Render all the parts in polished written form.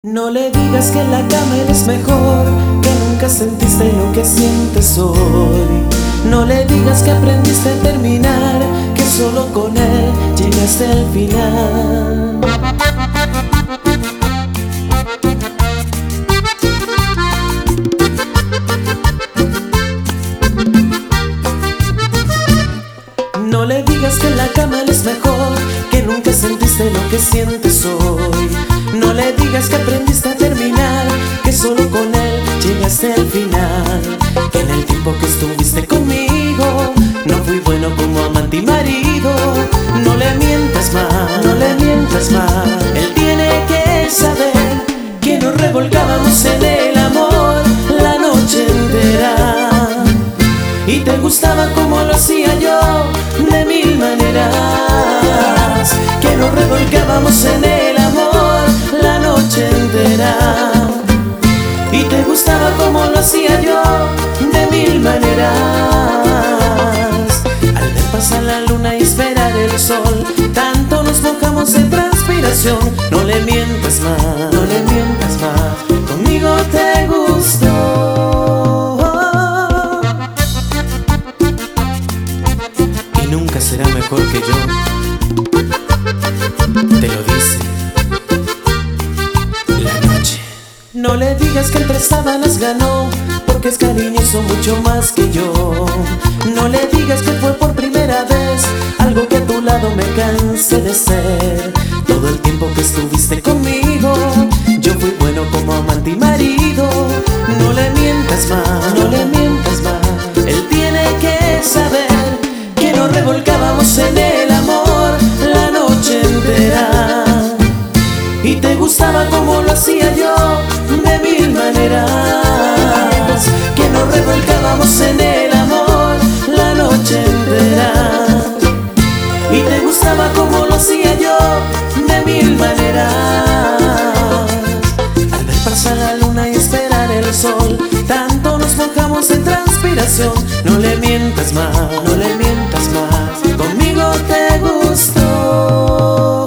No le digas que en la cama eres mejor, que nunca sentiste lo que sientes hoy. No le digas que aprendiste a terminar, que solo con él llegaste al final. No le digas que en la cama él es mejor, que nunca sentiste lo que sientes hoy. No le digas que aprendiste a terminar, que solo con él llegaste al final. Que en el tiempo que estuviste conmigo no fui bueno como amante y marido. No le mientas más, no le mientas más. Él tiene que saber que nos revolcábamos en el amor la noche entera. Y te gustaba como lo hacía yo, de mil maneras. Que nos revolcábamos en el amor la noche entera. Y te gustaba como lo hacía yo, de mil maneras. Al ver pasar la luna y esperar el sol, tanto nos mojamos en transpiración. No le mientas más, no le mientas más. Conmigo te gustó y nunca será mejor que yo. Te lo dice la noche. No le digas que entre sábanas ganó, porque es cariñoso mucho más que yo. No le digas que fue por primera vez, algo que a tu lado me cansé de ser. Todo el tiempo que estuviste conmigo, yo fui bueno como amante y marido. No le mientas más, no le mientas más. Él tiene que saber que nos revolcábamos en el amor la noche entera. Y te gustaba como lo hacía yo, de mil maneras. Que nos revolcábamos en el amor la noche entera. Y te gustaba como lo hacía yo, de mil maneras. Al ver pasar la luna y esperar el sol, tanto nos mojamos en transpiración. No le mientas más, no le mientas más. Conmigo te gustó.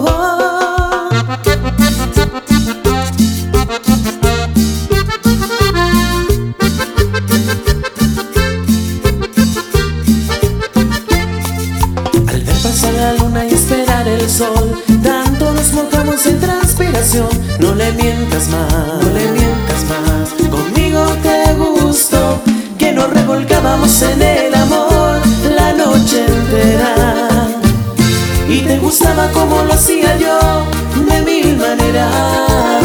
Pasar la luna y esperar el sol, tanto nos mojamos en transpiración. No le mientas más, no le mientas más. Conmigo te gustó, que nos revolcábamos en el amor la noche entera. Y te gustaba como lo hacía yo, de mil maneras.